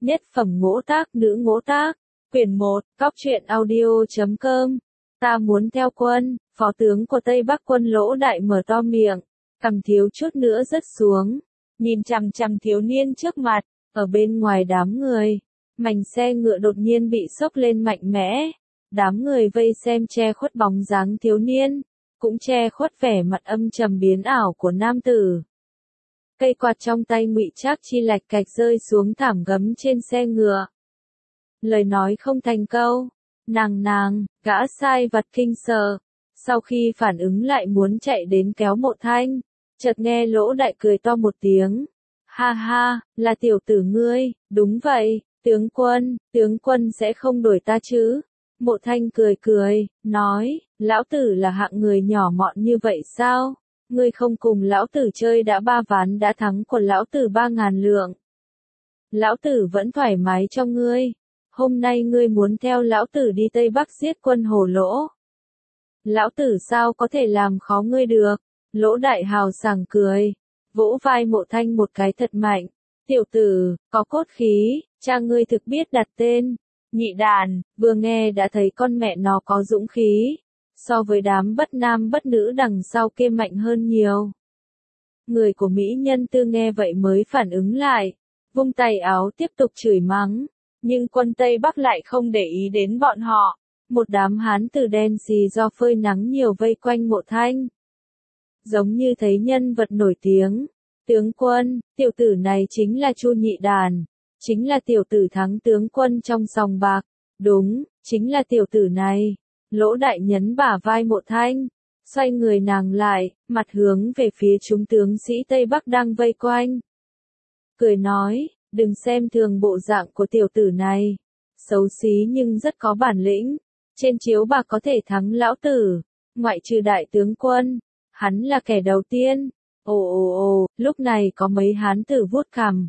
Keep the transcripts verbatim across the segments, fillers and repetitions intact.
Nhất phẩm ngỗ tác nữ ngỗ tác, quyển một, cóc truyện audio chấm com. Ta muốn theo quân, phó tướng của Tây Bắc quân Lỗ Đại mở to miệng, cằm thiếu chút nữa rớt xuống, nhìn chằm chằm thiếu niên trước mặt, ở bên ngoài đám người. Mảnh xe ngựa đột nhiên bị xốc lên mạnh mẽ, đám người vây xem che khuất bóng dáng thiếu niên, cũng che khuất vẻ mặt âm trầm biến ảo của nam tử. Cây quạt trong tay Ngụy Trác Chi lạch cạch rơi xuống thảm gấm trên xe ngựa. Lời nói không thành câu, nàng nàng, gã sai vặt kinh sợ. Sau khi phản ứng lại muốn chạy đến kéo Mộ Thanh, chợt nghe Lỗ Đại cười to một tiếng. Ha ha, là tiểu tử ngươi, đúng vậy, tướng quân, tướng quân sẽ không đuổi ta chứ? Mộ Thanh cười cười, nói, lão tử là hạng người nhỏ mọn như vậy sao? Ngươi không cùng lão tử chơi đã ba ván đã thắng của lão tử ba ngàn lượng. Lão tử vẫn thoải mái cho ngươi. Hôm nay ngươi muốn theo lão tử đi Tây Bắc giết quân Hồ Lỗ. Lão tử sao có thể làm khó ngươi được? Lỗ Đại hào sảng cười, vỗ vai Mộ Thanh một cái thật mạnh. Tiểu tử, có cốt khí, cha ngươi thực biết đặt tên. Nhị đàn, vừa nghe đã thấy con mẹ nó có dũng khí. So với đám bất nam bất nữ đằng sau kia mạnh hơn nhiều. Người của mỹ nhân tư nghe vậy mới phản ứng lại, vung tay áo tiếp tục chửi mắng, nhưng quân Tây Bắc lại không để ý đến bọn họ. Một đám hán tử đen xì do phơi nắng nhiều vây quanh Mộ Thanh. Giống như thấy nhân vật nổi tiếng. Tướng quân, tiểu tử này chính là Chu Nhị Đàn, chính là tiểu tử thắng tướng quân trong sòng bạc. Đúng, chính là tiểu tử này. Lỗ Đại nhấn bả vai Mộ Thanh, xoay người nàng lại, mặt hướng về phía chúng tướng sĩ Tây Bắc đang vây quanh. Cười nói, đừng xem thường bộ dạng của tiểu tử này. Xấu xí nhưng rất có bản lĩnh. Trên chiếu bạc có thể thắng lão tử. Ngoại trừ đại tướng quân, hắn là kẻ đầu tiên. Ồ ồ ồ, lúc này có mấy hán tử vuốt cằm,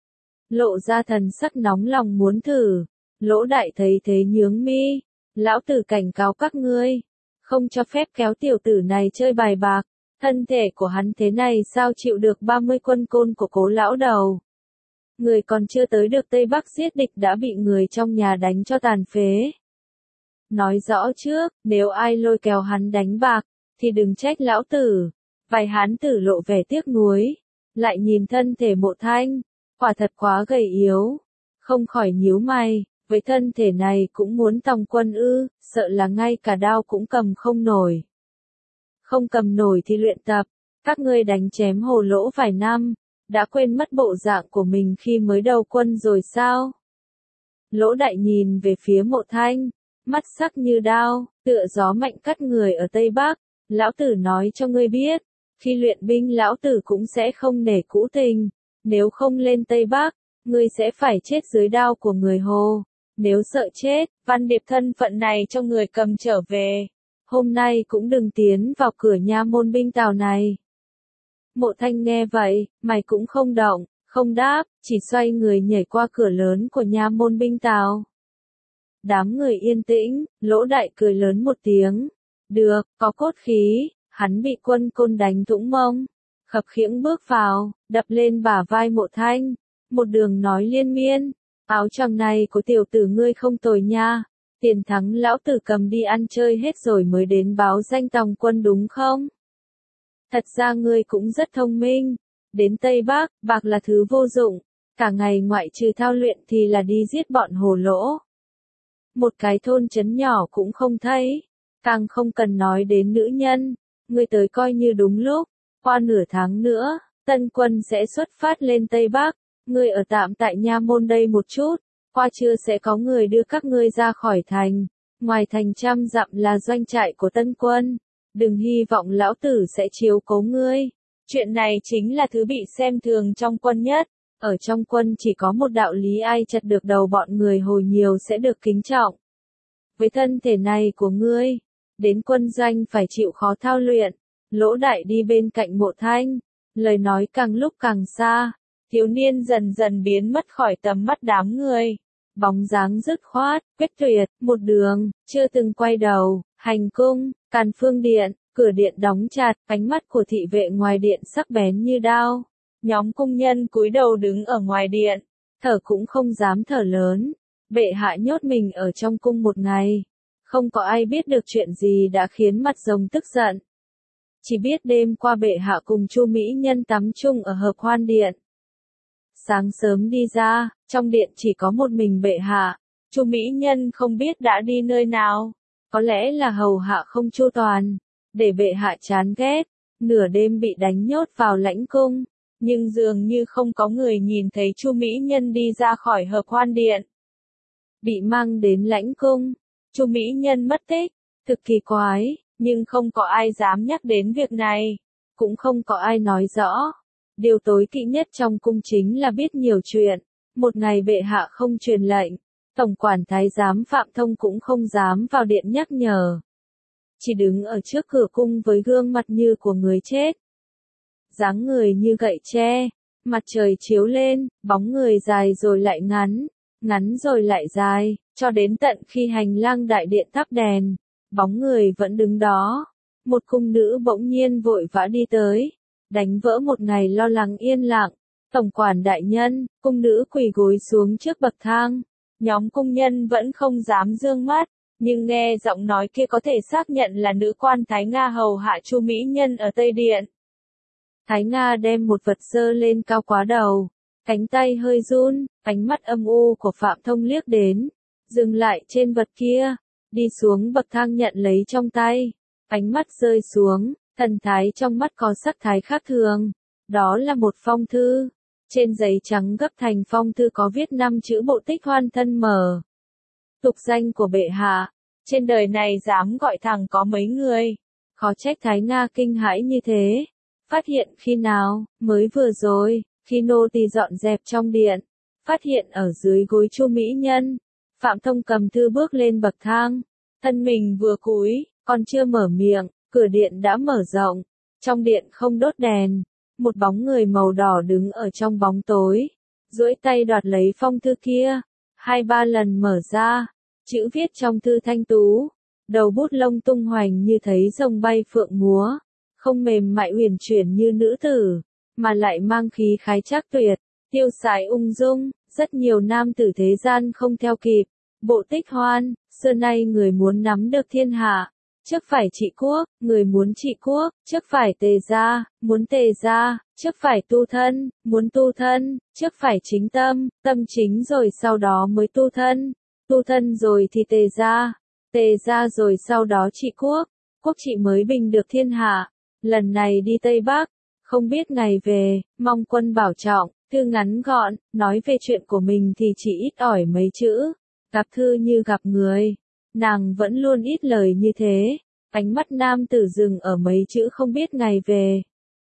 lộ ra thần sắc nóng lòng muốn thử. Lỗ Đại thấy thế nhướng mi. Lão tử cảnh cáo các ngươi, không cho phép kéo tiểu tử này chơi bài bạc. Thân thể của hắn thế này sao chịu được ba mươi quân côn của Cố lão đầu. Người còn chưa tới được Tây Bắc giết địch đã bị người trong nhà đánh cho tàn phế. Nói rõ trước, nếu ai lôi kéo hắn đánh bạc, thì đừng trách lão tử. Vài hán tử lộ vẻ tiếc nuối, lại nhìn thân thể Mộ Thanh, quả thật quá gầy yếu, không khỏi nhíu mày. Với thân thể này cũng muốn tòng quân ư, sợ là ngay cả đao cũng cầm không nổi. Không cầm nổi thì luyện tập, các ngươi đánh chém Hồ Lỗ vài năm, đã quên mất bộ dạng của mình khi mới đầu quân rồi sao? Lỗ Đại nhìn về phía Mộ Thanh, mắt sắc như đao, tựa gió mạnh cắt người ở Tây Bắc. Lão tử nói cho ngươi biết, khi luyện binh lão tử cũng sẽ không nể cũ tình, nếu không lên Tây Bắc, ngươi sẽ phải chết dưới đao của người Hồ. Nếu sợ chết, Văn Điệp thân phận này cho người cầm trở về. Hôm nay cũng đừng tiến vào cửa nha môn binh tào này. Mộ Thanh nghe vậy, mày cũng không động, không đáp, chỉ xoay người nhảy qua cửa lớn của nha môn binh tào. Đám người yên tĩnh, Lỗ Đại cười lớn một tiếng. Được, có cốt khí, hắn bị quân côn đánh thủng mông. Khập khiễng bước vào, đập lên bả vai Mộ Thanh, một đường nói liên miên. Áo choàng này của tiểu tử ngươi không tồi nha, tiền thắng lão tử cầm đi ăn chơi hết rồi mới đến báo danh tòng quân đúng không? Thật ra ngươi cũng rất thông minh, đến Tây Bắc, bạc là thứ vô dụng, cả ngày ngoại trừ thao luyện thì là đi giết bọn Hồ Lỗ. Một cái thôn trấn nhỏ cũng không thấy, càng không cần nói đến nữ nhân, ngươi tới coi như đúng lúc, qua nửa tháng nữa, tân quân sẽ xuất phát lên Tây Bắc. Ngươi ở tạm tại nha môn đây một chút, qua trưa sẽ có người đưa các ngươi ra khỏi thành, ngoài thành trăm dặm là doanh trại của tân quân, đừng hy vọng lão tử sẽ chiếu cố ngươi. Chuyện này chính là thứ bị xem thường trong quân nhất, ở trong quân chỉ có một đạo lý ai chặt được đầu bọn người Hồ nhiều sẽ được kính trọng. Với thân thể này của ngươi, đến quân doanh phải chịu khó thao luyện. Lỗ Đại đi bên cạnh Mộ Thanh, lời nói càng lúc càng xa. Thiếu niên dần dần biến mất khỏi tầm mắt đám người. Bóng dáng dứt khoát, quyết tuyệt, một đường, chưa từng quay đầu. Hành cung, Càn Phương Điện, cửa điện đóng chặt, ánh mắt của thị vệ ngoài điện sắc bén như đao. Nhóm cung nhân cúi đầu đứng ở ngoài điện, thở cũng không dám thở lớn. Bệ hạ nhốt mình ở trong cung một ngày. Không có ai biết được chuyện gì đã khiến mặt rồng tức giận. Chỉ biết đêm qua bệ hạ cùng Chu Mỹ Nhân tắm chung ở hợp hoan điện. Sáng sớm đi ra, trong điện chỉ có một mình bệ hạ. Chu Mỹ Nhân không biết đã đi nơi nào. Có lẽ là hầu hạ không chu toàn, để bệ hạ chán ghét. Nửa đêm bị đánh nhốt vào lãnh cung. Nhưng dường như không có người nhìn thấy Chu Mỹ Nhân đi ra khỏi hợp hoan điện. Bị mang đến lãnh cung. Chu Mỹ Nhân mất tích. Thực kỳ quái, nhưng không có ai dám nhắc đến việc này. Cũng không có ai nói rõ. Điều tối kỵ nhất trong cung chính là biết nhiều chuyện. Một ngày bệ hạ không truyền lệnh. Tổng quản thái giám Phạm Thông cũng không dám vào điện nhắc nhở. Chỉ đứng ở trước cửa cung với gương mặt như của người chết. Dáng người như gậy tre, mặt trời chiếu lên, bóng người dài rồi lại ngắn, ngắn rồi lại dài, cho đến tận khi hành lang đại điện thắp đèn, bóng người vẫn đứng đó. Một cung nữ bỗng nhiên vội vã đi tới, đánh vỡ một ngày lo lắng yên lặng. Tổng quản đại nhân, cung nữ quỳ gối xuống trước bậc thang. Nhóm cung nhân vẫn không dám dương mắt, nhưng nghe giọng nói kia có thể xác nhận là nữ quan Thái Nga hầu hạ Chu Mỹ Nhân ở Tây Điện. Thái Nga đem một vật giơ lên cao quá đầu, cánh tay hơi run, ánh mắt âm u của Phạm Thông liếc đến, dừng lại trên vật kia, đi xuống bậc thang nhận lấy trong tay, ánh mắt rơi xuống, thần thái trong mắt có sắc thái khác thường, đó là một phong thư, trên giấy trắng gấp thành phong thư có viết năm chữ bộ tích hoan thân mở. Tục danh của bệ hạ, trên đời này dám gọi thẳng có mấy người, khó trách Thái Nga kinh hãi như thế. Phát hiện khi nào, mới vừa rồi, khi nô tỳ dọn dẹp trong điện, phát hiện ở dưới gối Chu Mỹ Nhân. Phạm Thông cầm thư bước lên bậc thang, thân mình vừa cúi, còn chưa mở miệng, cửa điện đã mở rộng, trong điện không đốt đèn, một bóng người màu đỏ đứng ở trong bóng tối, duỗi tay đoạt lấy phong thư kia, hai ba lần mở ra, chữ viết trong thư thanh tú, đầu bút lông tung hoành như thấy rồng bay phượng múa. Không mềm mại uyển chuyển như nữ tử, mà lại mang khí khái trác tuyệt, tiêu sái ung dung, rất nhiều nam tử thế gian không theo kịp. Bộ tích hoan, xưa nay người muốn nắm được thiên hạ, trước phải trị quốc, người muốn trị quốc, trước phải tề gia, muốn tề gia, trước phải tu thân, muốn tu thân, trước phải chính tâm, tâm chính rồi sau đó mới tu thân, tu thân rồi thì tề gia, tề gia rồi sau đó trị quốc, quốc trị mới bình được thiên hạ. Lần này đi Tây Bắc, không biết ngày về, mong quân bảo trọng, thư ngắn gọn, nói về chuyện của mình thì chỉ ít ỏi mấy chữ, gặp thư như gặp người, nàng vẫn luôn ít lời như thế, ánh mắt nam tử dừng ở mấy chữ không biết ngày về.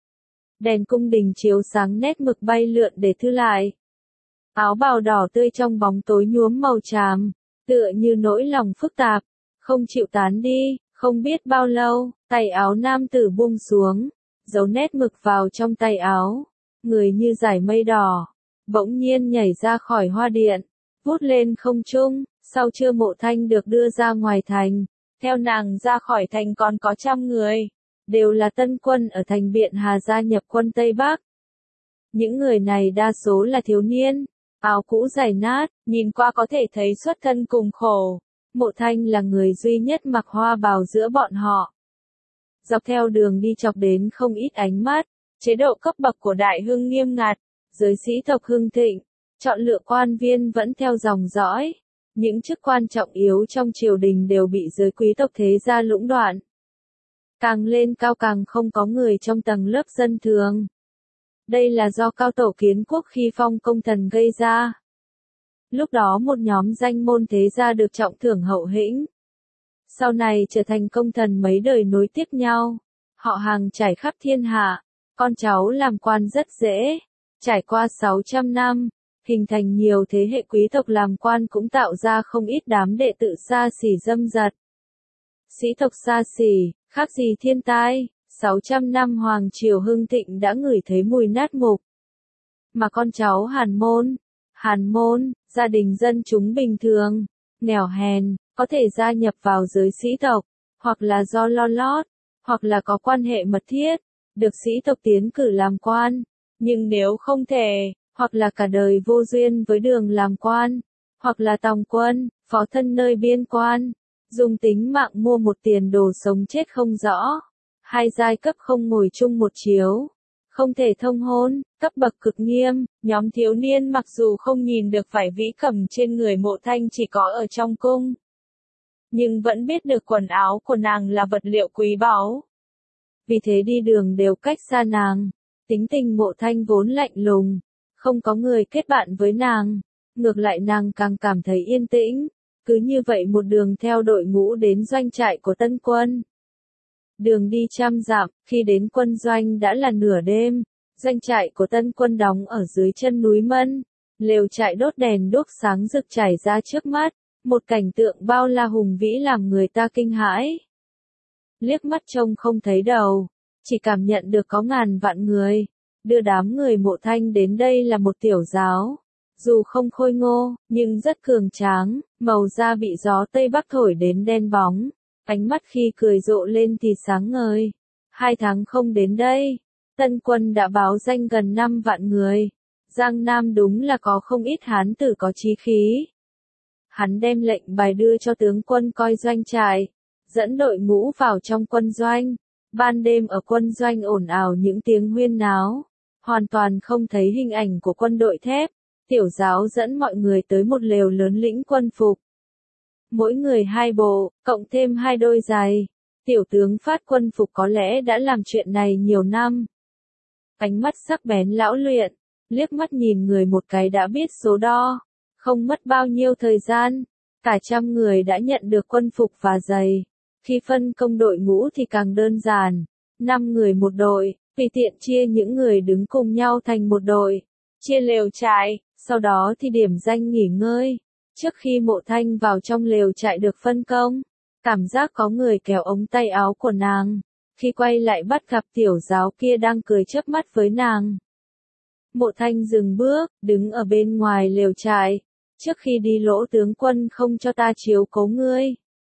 Đèn cung đình chiếu sáng nét mực bay lượn để thư lại. Áo bào đỏ tươi trong bóng tối nhuốm màu tràm, tựa như nỗi lòng phức tạp, không chịu tán đi. Không biết bao lâu, tay áo nam tử buông xuống, giấu nét mực vào trong tay áo, người như dải mây đỏ, bỗng nhiên nhảy ra khỏi hoa điện, vút lên không trung, sau Trưa Mộ Thanh được đưa ra ngoài thành, theo nàng ra khỏi thành còn có trăm người, đều là tân quân ở thành Biện Hà gia nhập quân Tây Bắc. Những người này đa số là thiếu niên, áo cũ giày nát, nhìn qua có thể thấy xuất thân cùng khổ. Mộ Thanh là người duy nhất mặc hoa bào giữa bọn họ. Dọc theo đường đi chọc đến không ít ánh mắt, chế độ cấp bậc của Đại Hưng nghiêm ngặt, giới sĩ tộc hưng thịnh, chọn lựa quan viên vẫn theo dòng dõi. Những chức quan trọng yếu trong triều đình đều bị giới quý tộc thế gia lũng đoạn. Càng lên cao càng không có người trong tầng lớp dân thường. Đây là do cao tổ Kiến Quốc khi phong công thần gây ra. Lúc đó một nhóm danh môn thế gia được trọng thưởng hậu hĩnh. Sau này trở thành công thần mấy đời nối tiếp nhau. Họ hàng trải khắp thiên hạ. Con cháu làm quan rất dễ. Trải qua sáu trăm năm, hình thành nhiều thế hệ quý tộc làm quan cũng tạo ra không ít đám đệ tử xa xỉ dâm dật. Sĩ tộc xa xỉ, khác gì thiên tai, sáu trăm năm hoàng triều hưng thịnh đã ngửi thấy mùi nát mục. Mà con cháu Hàn Môn, Hàn Môn, gia đình dân chúng bình thường, nghèo hèn, có thể gia nhập vào giới sĩ tộc, hoặc là do lo lót, hoặc là có quan hệ mật thiết, được sĩ tộc tiến cử làm quan. Nhưng nếu không thể, hoặc là cả đời vô duyên với đường làm quan, hoặc là tòng quân, phó thân nơi biên quan, dùng tính mạng mua một tiền đồ sống chết không rõ. Hai giai cấp không ngồi chung một chiếu, không thể thông hôn, cấp bậc cực nghiêm. Nhóm thiếu niên mặc dù không nhìn được vải vĩ cầm trên người Mộ Thanh chỉ có ở trong cung, nhưng vẫn biết được quần áo của nàng là vật liệu quý báu. Vì thế đi đường đều cách xa nàng. Tính tình Mộ Thanh vốn lạnh lùng, không có người kết bạn với nàng, ngược lại nàng càng cảm thấy yên tĩnh. Cứ như vậy một đường theo đội ngũ đến doanh trại của Tân Quân. Đường đi trăm dặm, khi đến quân doanh đã là nửa đêm. Doanh trại của Tân Quân đóng ở dưới chân núi Mân. Lều trại đốt đèn đuốc sáng rực trải ra trước mắt, một cảnh tượng bao la hùng vĩ làm người ta kinh hãi. Liếc mắt trông không thấy đầu, chỉ cảm nhận được có ngàn vạn người. Đưa đám người Mộ Thanh đến đây là một tiểu giáo. Dù không khôi ngô, nhưng rất cường tráng, màu da bị gió Tây Bắc thổi đến đen bóng. Ánh mắt khi cười rộ lên thì sáng ngời. Hai tháng không đến đây, Tân Quân đã báo danh gần năm vạn người. Giang Nam đúng là có không ít hán tử có chí khí. Hắn đem lệnh bài đưa cho tướng quân coi doanh trại, dẫn đội ngũ vào trong quân doanh. Ban đêm ở quân doanh ồn ào những tiếng huyên náo, hoàn toàn không thấy hình ảnh của quân đội thép. Tiểu giáo dẫn mọi người tới một lều lớn lĩnh quân phục. Mỗi người hai bộ, cộng thêm hai đôi giày. Tiểu tướng phát quân phục có lẽ đã làm chuyện này nhiều năm. Ánh mắt sắc bén lão luyện, liếc mắt nhìn người một cái đã biết số đo. Không mất bao nhiêu thời gian, cả trăm người đã nhận được quân phục và giày. Khi phân công đội ngũ thì càng đơn giản. Năm người một đội, tùy tiện chia những người đứng cùng nhau thành một đội. Chia lều trại, sau đó thì điểm danh nghỉ ngơi. Trước khi Mộ Thanh vào trong lều trại được phân công, cảm giác có người kéo ống tay áo của nàng. Khi quay lại bắt gặp tiểu giáo kia đang cười chớp mắt với nàng. Mộ Thanh dừng bước, đứng ở bên ngoài lều trại. Trước khi đi Lỗ tướng quân không cho ta chiếu cố ngươi.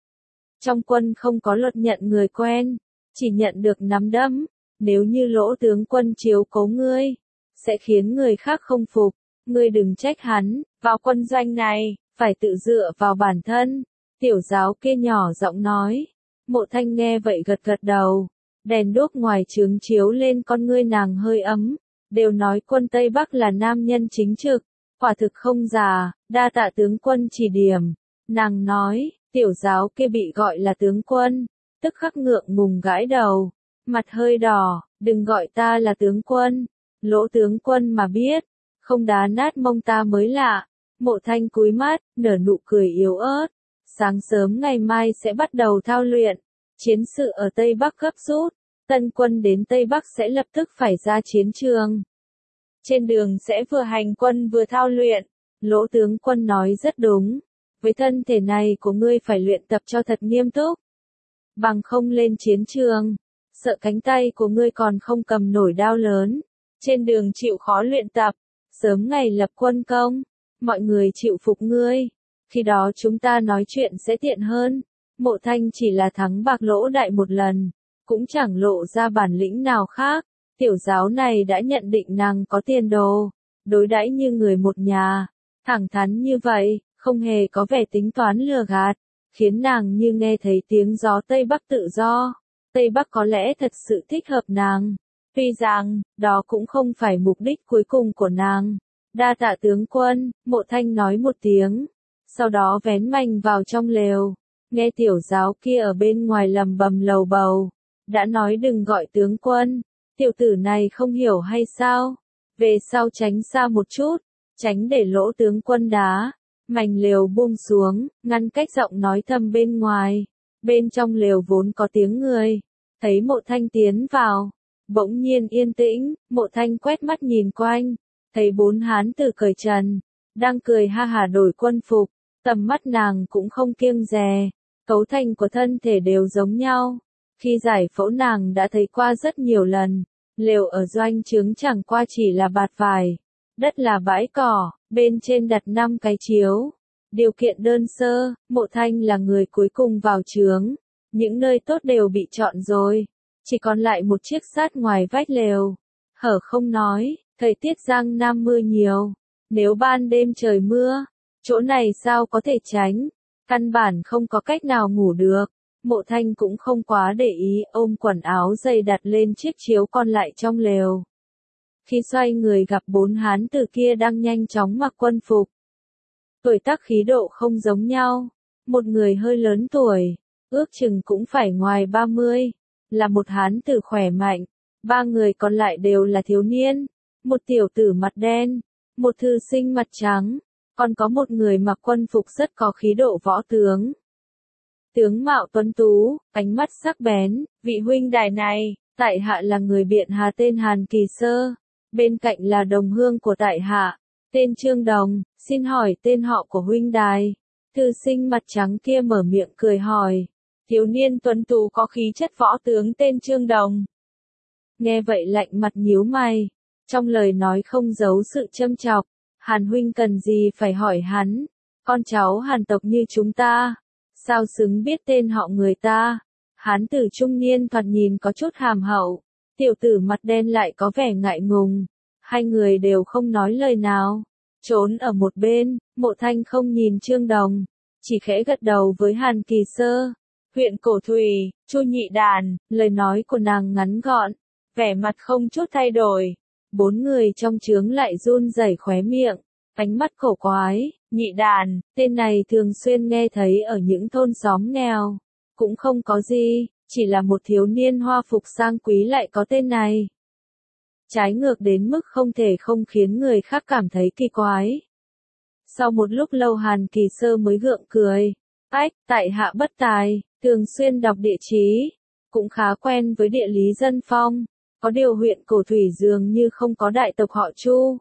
Trong quân không có luật nhận người quen, chỉ nhận được nắm đấm. Nếu như Lỗ tướng quân chiếu cố ngươi, sẽ khiến người khác không phục. Ngươi đừng trách hắn, vào quân doanh này, phải tự dựa vào bản thân. Tiểu giáo kia nhỏ giọng nói. Mộ Thanh nghe vậy gật gật đầu. Đèn đuốc ngoài trướng chiếu lên con ngươi nàng hơi ấm. Đều nói quân Tây Bắc là nam nhân chính trực. Quả thực không già, đa tạ tướng quân chỉ điểm. Nàng nói, tiểu giáo kia bị gọi là tướng quân. Tức khắc ngượng ngùng gãi đầu. Mặt hơi đỏ, đừng gọi ta là tướng quân. Lỗ tướng quân mà biết. Không đá nát mông ta mới lạ. Mộ Thanh cúi mắt, nở nụ cười yếu ớt. Sáng sớm ngày mai sẽ bắt đầu thao luyện. Chiến sự ở Tây Bắc gấp rút. Tân quân đến Tây Bắc sẽ lập tức phải ra chiến trường. Trên đường sẽ vừa hành quân vừa thao luyện. Lỗ tướng quân nói rất đúng. Với thân thể này của ngươi phải luyện tập cho thật nghiêm túc. Bằng không lên chiến trường. Sợ cánh tay của ngươi còn không cầm nổi đao lớn. Trên đường chịu khó luyện tập. Sớm ngày lập quân công. Mọi người chịu phục ngươi. Khi đó chúng ta nói chuyện sẽ tiện hơn. Mộ Thanh chỉ là thắng bạc Lỗ đại một lần. Cũng chẳng lộ ra bản lĩnh nào khác. Tiểu giáo này đã nhận định nàng có tiền đồ. Đối đãi như người một nhà. Thẳng thắn như vậy, không hề có vẻ tính toán lừa gạt. Khiến nàng như nghe thấy tiếng gió Tây Bắc tự do. Tây Bắc có lẽ thật sự thích hợp nàng. Tuy rằng, đó cũng không phải mục đích cuối cùng của nàng. Đa tạ tướng quân, Mộ Thanh nói một tiếng. Sau đó vén mành vào trong lều. Nghe tiểu giáo kia ở bên ngoài lầm bầm lầu bầu. Đã nói đừng gọi tướng quân. Tiểu tử này không hiểu hay sao? Về sau tránh xa một chút. Tránh để Lỗ tướng quân đá. Mành lều buông xuống, ngăn cách giọng nói thầm bên ngoài. Bên trong lều vốn có tiếng người. Thấy Mộ Thanh tiến vào. Bỗng nhiên yên tĩnh, Mộ Thanh quét mắt nhìn quanh. Thấy bốn hán tử cởi trần. Đang cười ha hả đổi quân phục. Tầm mắt nàng cũng không kiêng dè. Cấu thành của thân thể đều giống nhau. Khi giải phẫu nàng đã thấy qua rất nhiều lần. Lều ở doanh trướng chẳng qua chỉ là bạt vải. Đất là bãi cỏ, bên trên đặt năm cái chiếu. Điều kiện đơn sơ, Mộ Thanh là người cuối cùng vào trướng. Những nơi tốt đều bị chọn rồi. Chỉ còn lại một chiếc sắt ngoài vách lều. Hở không nói, Thời tiết Giang Nam mưa nhiều, nếu ban đêm trời mưa, chỗ này sao có thể tránh, căn bản không có cách nào ngủ được. Mộ Thanh cũng không quá để ý, ôm quần áo dày đặt lên chiếc chiếu còn lại trong lều. Khi xoay người gặp bốn hán tử kia đang nhanh chóng mặc quân phục. Tuổi tác khí độ không giống nhau, một người hơi lớn tuổi, ước chừng cũng phải ngoài ba mươi, là một hán tử khỏe mạnh, ba người còn lại đều là thiếu niên, một tiểu tử mặt đen, một thư sinh mặt trắng, còn có một người mặc quân phục rất có khí độ võ tướng. Tướng mạo tuấn tú, ánh mắt sắc bén, vị huynh đài này, tại hạ là người biện Hà tên Hàn Kỳ Sơ, bên cạnh là đồng hương của tại hạ, tên Trương Đồng, xin hỏi tên họ của huynh đài. Thư sinh mặt trắng kia mở miệng cười hỏi, thiếu niên tuấn tú có khí chất võ tướng tên Trương Đồng. Nghe vậy lạnh mặt nhíu mày, trong lời nói không giấu sự châm chọc, Hàn huynh cần gì phải hỏi hắn, con cháu Hàn tộc như chúng ta, sao xứng biết tên họ người ta. Hán tử trung niên thoạt nhìn có chút hàm hậu, tiểu tử mặt đen lại có vẻ ngại ngùng, hai người đều không nói lời nào, trốn ở một bên. Mộ Thanh không nhìn Trương Đồng, chỉ khẽ gật đầu với Hàn Kỳ Sơ. Huyện Cổ Thủy, Chu Nhị Đàn, lời nói của nàng ngắn gọn, vẻ mặt không chút thay đổi. Bốn người trong trướng lại run rẩy khóe miệng, ánh mắt cổ quái. Nhị Đàn, tên này thường xuyên nghe thấy ở những thôn xóm nghèo, cũng không có gì, chỉ là một thiếu niên hoa phục sang quý lại có tên này. Trái ngược đến mức không thể không khiến người khác cảm thấy kỳ quái. Sau một lúc lâu Hàn Kỳ Sơ mới gượng cười, ách, tại hạ bất tài, thường xuyên đọc địa chí, cũng khá quen với địa lý dân phong, có điều huyện Cổ Thủy dường như không có đại tộc họ Chu.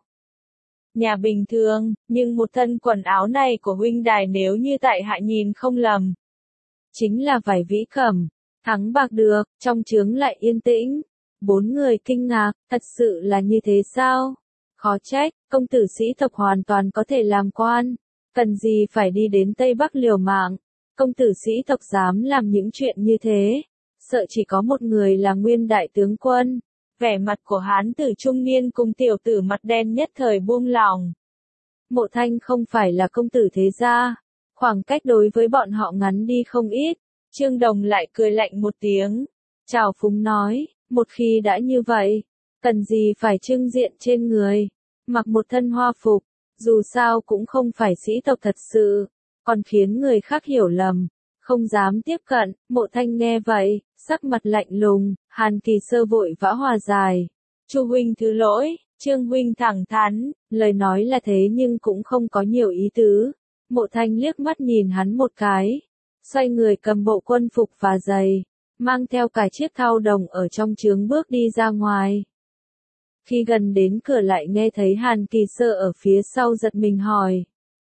Nhà bình thường, nhưng một thân quần áo này của huynh đài nếu như tại hạ nhìn không lầm, chính là vải vĩ cẩm, thắng bạc được. Trong trướng lại yên tĩnh, bốn người kinh ngạc, thật sự là như thế sao? Khó trách, công tử sĩ tộc hoàn toàn có thể làm quan, cần gì phải đi đến Tây Bắc liều mạng, công tử sĩ tộc dám làm những chuyện như thế, sợ chỉ có một người là nguyên đại tướng quân. Vẻ mặt của hán tử trung niên cùng tiểu tử mặt đen nhất thời buông lỏng. Mộ Thanh không phải là công tử thế gia, khoảng cách đối với bọn họ ngắn đi không ít. Trương Đồng lại cười lạnh một tiếng, chào phúng nói, một khi đã như vậy, cần gì phải trưng diện trên người, mặc một thân hoa phục, dù sao cũng không phải sĩ tộc thật sự, còn khiến người khác hiểu lầm, không dám tiếp cận. Mộ Thanh nghe vậy, sắc mặt lạnh lùng. Hàn Kỳ Sơ vội vã hòa giải, Chu huynh thứ lỗi, Trương huynh thẳng thắn, lời nói là thế nhưng cũng không có nhiều ý tứ. Mộ Thanh liếc mắt nhìn hắn một cái, xoay người cầm bộ quân phục và giày, mang theo cả chiếc thao đồng ở trong trướng bước đi ra ngoài. Khi gần đến cửa lại nghe thấy Hàn Kỳ Sơ ở phía sau giật mình hỏi,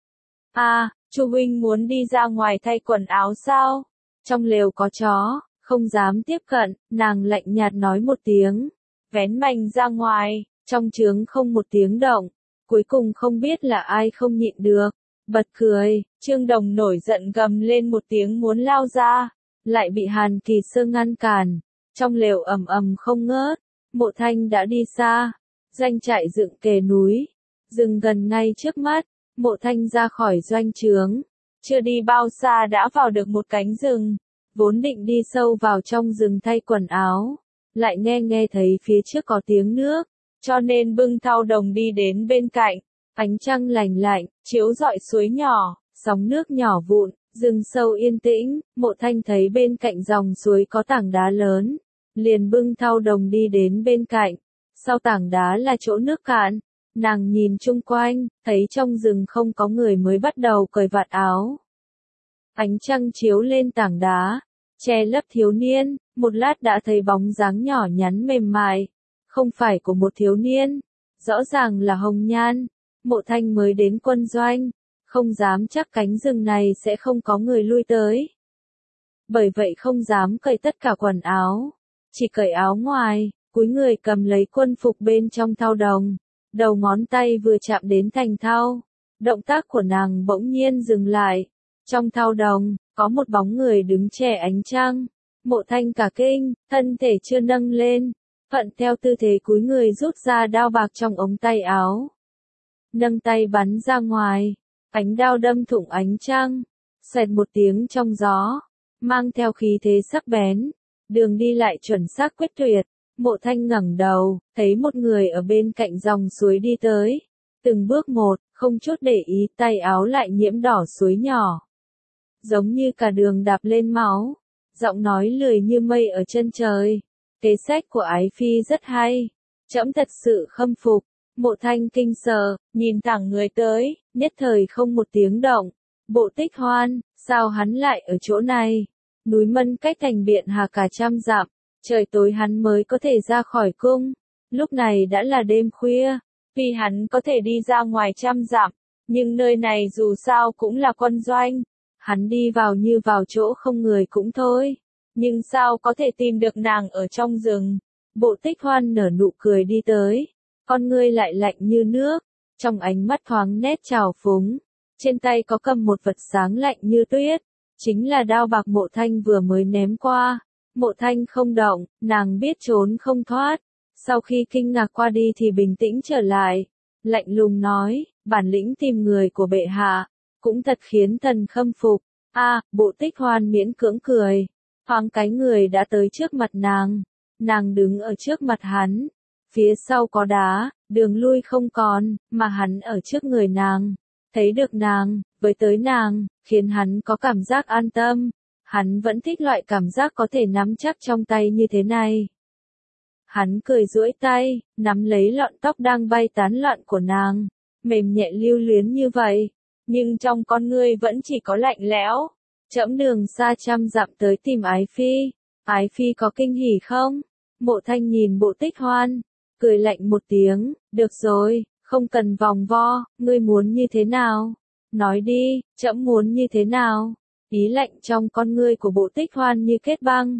a, à, Chu huynh muốn đi ra ngoài thay quần áo sao? Trong lều có chó, không dám tiếp cận. Nàng lạnh nhạt nói một tiếng, vén mành ra ngoài. Trong trướng không một tiếng động, cuối cùng không biết là ai không nhịn được, bật cười. Trương Đồng nổi giận gầm lên một tiếng muốn lao ra, lại bị Hàn Kỳ Sơ ngăn cản. Trong lều ầm ầm không ngớt. Mộ Thanh đã đi xa, doanh trại dựng kề núi, rừng gần ngay trước mắt. Mộ Thanh ra khỏi doanh trướng, chưa đi bao xa đã vào được một cánh rừng, vốn định đi sâu vào trong rừng thay quần áo, lại nghe nghe thấy phía trước có tiếng nước, cho nên bưng thao đồng đi đến bên cạnh. Ánh trăng lành lạnh, chiếu rọi suối nhỏ, sóng nước nhỏ vụn, rừng sâu yên tĩnh. Mộ Thanh thấy bên cạnh dòng suối có tảng đá lớn, liền bưng thao đồng đi đến bên cạnh. Sau tảng đá là chỗ nước cạn. Nàng nhìn chung quanh, thấy trong rừng không có người mới bắt đầu cởi vạt áo. Ánh trăng chiếu lên tảng đá, che lấp thiếu niên, một lát đã thấy bóng dáng nhỏ nhắn mềm mại, không phải của một thiếu niên, rõ ràng là Hồng Nhan. Mộ Thanh mới đến quân doanh, không dám chắc cánh rừng này sẽ không có người lui tới. Bởi vậy không dám cởi tất cả quần áo, chỉ cởi áo ngoài, cúi người cầm lấy quân phục bên trong thao đồng. Đầu ngón tay vừa chạm đến thành thao, động tác của nàng bỗng nhiên dừng lại. Trong thao đồng, có một bóng người đứng che ánh trăng. Mộ Thanh cả kinh, thân thể chưa nâng lên, Thuận theo tư thế cúi người rút ra đao bạc trong ống tay áo. Nâng tay bắn ra ngoài, ánh đao đâm thủng ánh trăng, xoẹt một tiếng trong gió, mang theo khí thế sắc bén, đường đi lại chuẩn xác quyết tuyệt. Mộ Thanh ngẩng đầu, thấy một người ở bên cạnh dòng suối đi tới, từng bước một, không chút để ý, tay áo lại nhiễm đỏ suối nhỏ. Giống như cả đường đạp lên máu, giọng nói lười như mây ở chân trời. Kế sách của Ái Phi rất hay, trẫm thật sự khâm phục. Mộ Thanh kinh sợ, nhìn thẳng người tới, nhất thời không một tiếng động. Bộ Tích Hoan, sao hắn lại ở chỗ này? Núi Mân cách thành Biện Hà cả trăm dặm, trời tối hắn mới có thể ra khỏi cung. Lúc này đã là đêm khuya, vì hắn có thể đi ra ngoài trăm dặm, nhưng nơi này dù sao cũng là quân doanh. Hắn đi vào như vào chỗ không người cũng thôi, nhưng sao có thể tìm được nàng ở trong rừng? Bộ Tích Hoan nở nụ cười đi tới, con ngươi lại lạnh như nước, trong ánh mắt thoáng nét trào phúng, trên tay có cầm một vật sáng lạnh như tuyết, chính là đao bạc Mộ Thanh vừa mới ném qua. Mộ Thanh không động, nàng biết trốn không thoát, sau khi kinh ngạc qua đi thì bình tĩnh trở lại, lạnh lùng nói, bản lĩnh tìm người của bệ hạ, cũng thật khiến thần khâm phục. A, Bộ Tích Hoan miễn cưỡng cười, thoáng cái người đã tới trước mặt nàng, nàng đứng ở trước mặt hắn, phía sau có đá, đường lui không còn, mà hắn ở trước người nàng, thấy được nàng, với tới nàng, khiến hắn có cảm giác an tâm, hắn vẫn thích loại cảm giác có thể nắm chắc trong tay như thế này. Hắn cười duỗi tay, nắm lấy lọn tóc đang bay tán loạn của nàng, mềm nhẹ lưu luyến như vậy, nhưng trong con ngươi vẫn chỉ có lạnh lẽo. Trẫm đường xa trăm dặm tới tìm Ái Phi, Ái Phi có kinh hỉ không? Mộ Thanh nhìn Bộ Tích Hoan, cười lạnh một tiếng, được rồi, không cần vòng vo, ngươi muốn như thế nào? Nói đi, trẫm muốn như thế nào? Ý lạnh trong con ngươi của Bộ Tích Hoan như kết băng.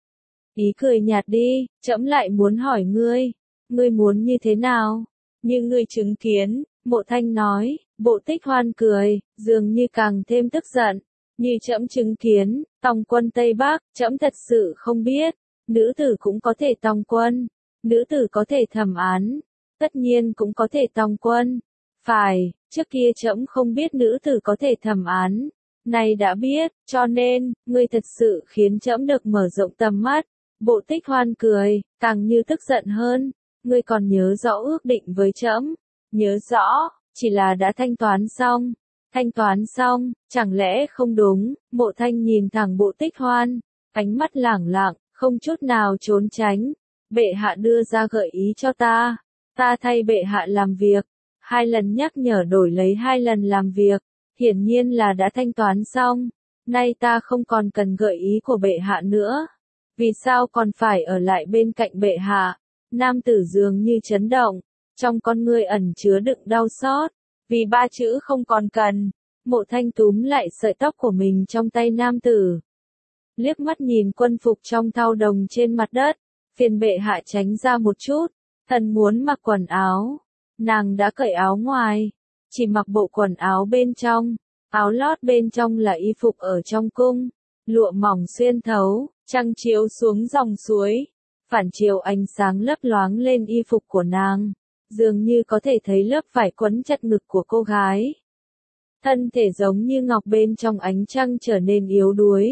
Ý cười nhạt đi, trẫm lại muốn hỏi ngươi, ngươi muốn như thế nào? Như ngươi chứng kiến, Mộ Thanh nói. Bộ Tích Hoan cười, dường như càng thêm tức giận. Như trẫm chứng kiến, tòng quân Tây Bắc, trẫm thật sự không biết. Nữ tử cũng có thể tòng quân, nữ tử có thể thẩm án, tất nhiên cũng có thể tòng quân. Phải, trước kia trẫm không biết nữ tử có thể thẩm án, nay đã biết, cho nên, ngươi thật sự khiến trẫm được mở rộng tầm mắt. Bộ Tích Hoan cười, càng như tức giận hơn, ngươi còn nhớ rõ ước định với trẫm? Nhớ rõ, chỉ là đã thanh toán xong. Thanh toán xong, chẳng lẽ không đúng? Mộ Thanh nhìn thẳng Bộ Tích Hoan, ánh mắt lẳng lặng, không chút nào trốn tránh. Bệ hạ đưa ra gợi ý cho ta, ta thay bệ hạ làm việc. Hai lần nhắc nhở đổi lấy hai lần làm việc, hiển nhiên là đã thanh toán xong. Nay ta không còn cần gợi ý của bệ hạ nữa. Vì sao còn phải ở lại bên cạnh bệ hạ? Nam tử dường như chấn động, trong con ngươi ẩn chứa đựng đau xót. Vì ba chữ không còn cần, Mộ Thanh túm lại sợi tóc của mình trong tay nam tử. Liếc mắt nhìn quân phục trong thao đồng trên mặt đất, phiền bệ hạ tránh ra một chút, thần muốn mặc quần áo. Nàng đã cởi áo ngoài, chỉ mặc bộ quần áo bên trong, áo lót bên trong là y phục ở trong cung, lụa mỏng xuyên thấu, trăng chiếu xuống dòng suối, phản chiếu ánh sáng lấp loáng lên y phục của nàng. Dường như có thể thấy lớp vải quấn chặt ngực của cô gái. Thân thể giống như ngọc bên trong ánh trăng trở nên yếu đuối.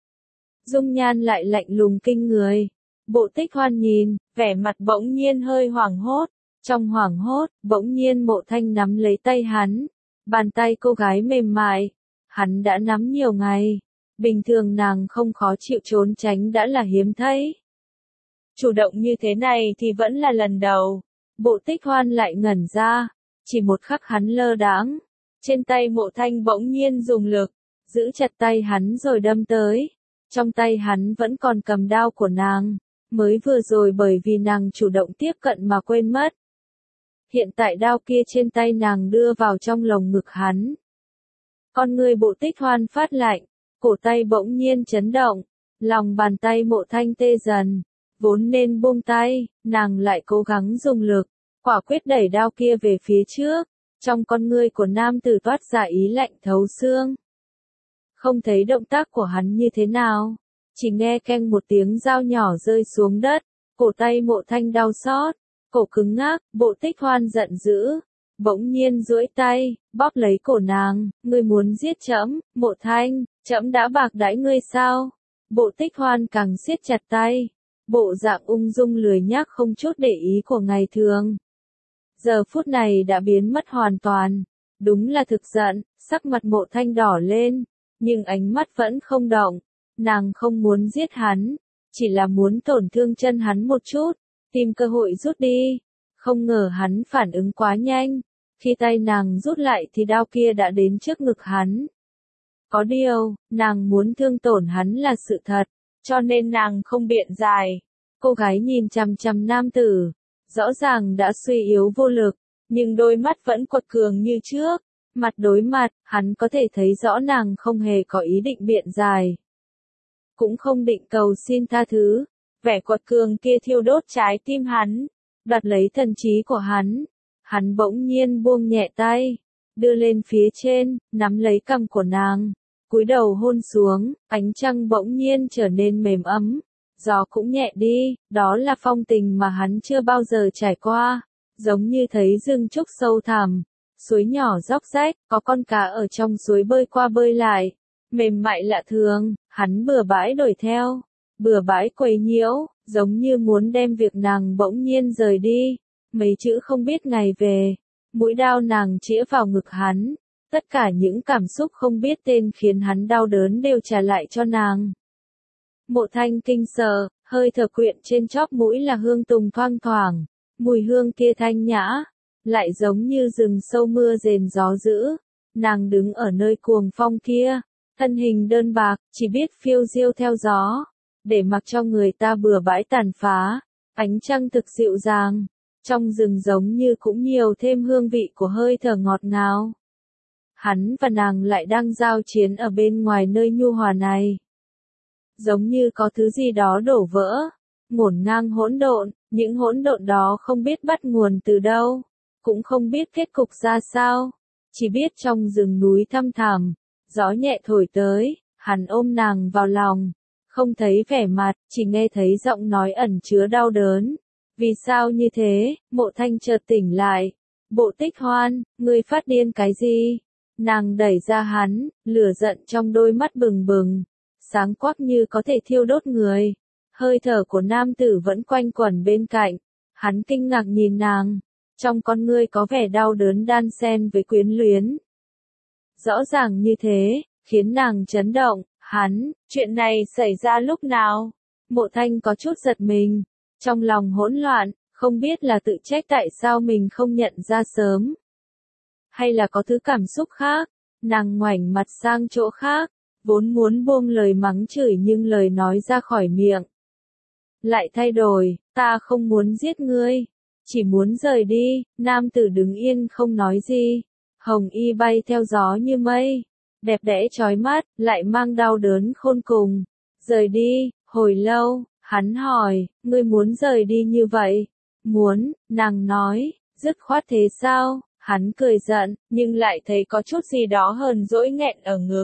Dung nhan lại lạnh lùng kinh người. Bộ Tích Hoan nhìn, vẻ mặt bỗng nhiên hơi hoảng hốt. Trong hoảng hốt, bỗng nhiên Mộ Thanh nắm lấy tay hắn. Bàn tay cô gái mềm mại. Hắn đã nắm nhiều ngày. Bình thường nàng không khó chịu trốn tránh đã là hiếm thấy. Chủ động như thế này thì vẫn là lần đầu. Bộ Tích Hoan lại ngẩn ra, chỉ một khắc hắn lơ đãng, trên tay Mộ Thanh bỗng nhiên dùng lực, giữ chặt tay hắn rồi đâm tới. Trong tay hắn vẫn còn cầm đao của nàng, mới vừa rồi bởi vì nàng chủ động tiếp cận mà quên mất. Hiện tại đao kia trên tay nàng đưa vào trong lồng ngực hắn. Con người Bộ Tích Hoan phát lạnh, cổ tay bỗng nhiên chấn động, lòng bàn tay Mộ Thanh tê dần. Vốn nên buông tay, nàng lại cố gắng dùng lực, quả quyết đẩy đao kia về phía trước, trong con ngươi của nam tử toát ra ý lạnh thấu xương. Không thấy động tác của hắn như thế nào, chỉ nghe keng một tiếng dao nhỏ rơi xuống đất, Cổ tay Mộ Thanh đau xót, cổ cứng ngắc, Bộ Tích Hoan giận dữ, bỗng nhiên duỗi tay, bóp lấy cổ nàng, ngươi muốn giết trẫm, Mộ Thanh, trẫm đã bạc đãi ngươi sao? Bộ Tích Hoan càng siết chặt tay, bộ dạng ung dung lười nhác không chút để ý của ngày thường. Giờ phút này đã biến mất hoàn toàn, đúng là thực giận, sắc mặt Mộ Thanh đỏ lên, nhưng ánh mắt vẫn không động, nàng không muốn giết hắn, chỉ là muốn tổn thương chân hắn một chút, tìm cơ hội rút đi, không ngờ hắn phản ứng quá nhanh, khi tay nàng rút lại thì đao kia đã đến trước ngực hắn. Có điều, nàng muốn thương tổn hắn là sự thật, cho nên nàng không biện giải. Cô gái nhìn chằm chằm nam tử, rõ ràng đã suy yếu vô lực, nhưng đôi mắt vẫn quật cường như trước, mặt đối mặt, hắn có thể thấy rõ nàng không hề có ý định biện giải. Cũng không định cầu xin tha thứ, vẻ quật cường kia thiêu đốt trái tim hắn, đoạt lấy thần trí của hắn. Hắn bỗng nhiên buông nhẹ tay, đưa lên phía trên, nắm lấy cằm của nàng, cúi đầu hôn xuống, ánh trăng bỗng nhiên trở nên mềm ấm, gió cũng nhẹ đi, đó là phong tình mà hắn chưa bao giờ trải qua, giống như thấy rừng trúc sâu thẳm, suối nhỏ róc rách, có con cá ở trong suối bơi qua bơi lại, mềm mại lạ thường, hắn bừa bãi đuổi theo, bừa bãi quấy nhiễu, giống như muốn đem việc nàng bỗng nhiên rời đi. Mấy chữ không biết ngày về, mũi đao nàng chĩa vào ngực hắn, tất cả những cảm xúc không biết tên khiến hắn đau đớn đều trả lại cho nàng. Mộ Thanh kinh sợ, hơi thở quyện trên chóp mũi là hương tùng thoang thoảng, mùi hương kia thanh nhã, lại giống như rừng sâu mưa rền gió dữ, nàng đứng ở nơi cuồng phong kia, thân hình đơn bạc, chỉ biết phiêu diêu theo gió, để mặc cho người ta bừa bãi tàn phá, ánh trăng thực dịu dàng. Trong rừng giống như cũng nhiều thêm hương vị của hơi thở ngọt ngào. Hắn và nàng lại đang giao chiến ở bên ngoài nơi nhu hòa này. Giống như có thứ gì đó đổ vỡ, ngổn ngang hỗn độn, những hỗn độn đó không biết bắt nguồn từ đâu, cũng không biết kết cục ra sao, chỉ biết trong rừng núi thăm thẳm, gió nhẹ thổi tới, hắn ôm nàng vào lòng, không thấy vẻ mặt, chỉ nghe thấy giọng nói ẩn chứa đau đớn. Vì sao như thế? Mộ Thanh chợt tỉnh lại. Bộ Tích Hoan, ngươi phát điên cái gì? Nàng đẩy ra hắn, lửa giận trong đôi mắt bừng bừng, sáng quắc như có thể thiêu đốt người. Hơi thở của nam tử vẫn quanh quẩn bên cạnh. Hắn kinh ngạc nhìn nàng, trong con ngươi có vẻ đau đớn đan xen với quyến luyến. Rõ ràng như thế, khiến nàng chấn động. Hắn, chuyện này xảy ra lúc nào? Mộ Thanh có chút giật mình. Trong lòng hỗn loạn, không biết là tự trách tại sao mình không nhận ra sớm. Hay là có thứ cảm xúc khác, nàng ngoảnh mặt sang chỗ khác, vốn muốn buông lời mắng chửi nhưng lời nói ra khỏi miệng. Lại thay đổi, ta không muốn giết ngươi, chỉ muốn rời đi, nam tử đứng yên không nói gì, hồng y bay theo gió như mây, đẹp đẽ chói mắt, lại mang đau đớn khôn cùng. Rời đi, hồi lâu. Hắn hỏi, ngươi muốn rời đi như vậy? Muốn, nàng nói, dứt khoát thế sao? Hắn cười giận, nhưng lại thấy có chút gì đó hờn dỗi nghẹn ở ngực.